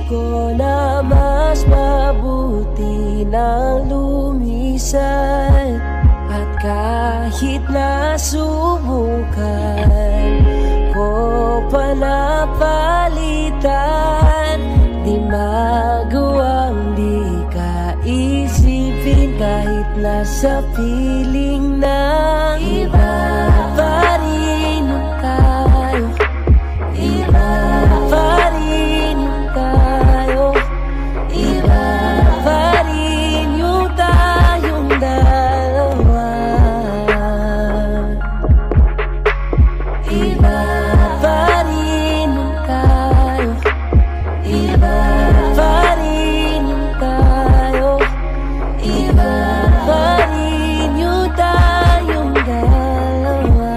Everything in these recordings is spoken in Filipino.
ko na mas mabuti na lumisan. At kahit nasubukan ko pa napalitan, di magawang di ka isipin. Kahit nasa piling ng iba pa rin tayo, iba pa rin tayo, iba pa rin yung tayong dalawa. Iba pa rin tayo, iba pa rin tayo, iba pa rin yung tayong dalawa.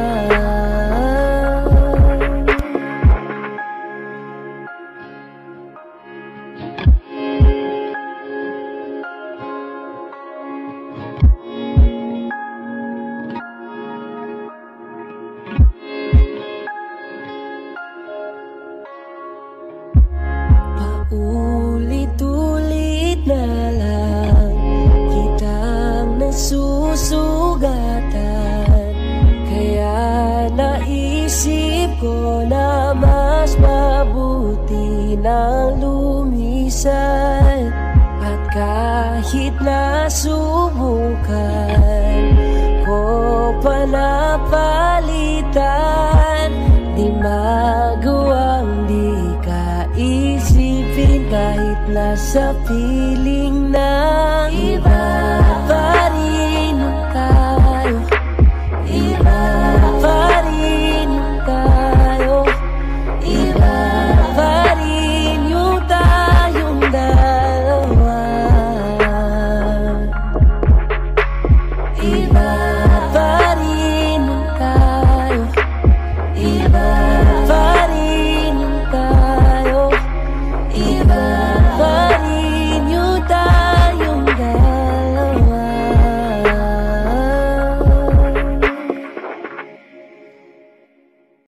Paulit-ulit na lang kitang nasusugatan, kaya naisip ko na mas mabuti na lumisan. At kahit nasubukan ko pa napalitan, di magawang di ka isipin. Kahit nasa piling ng iba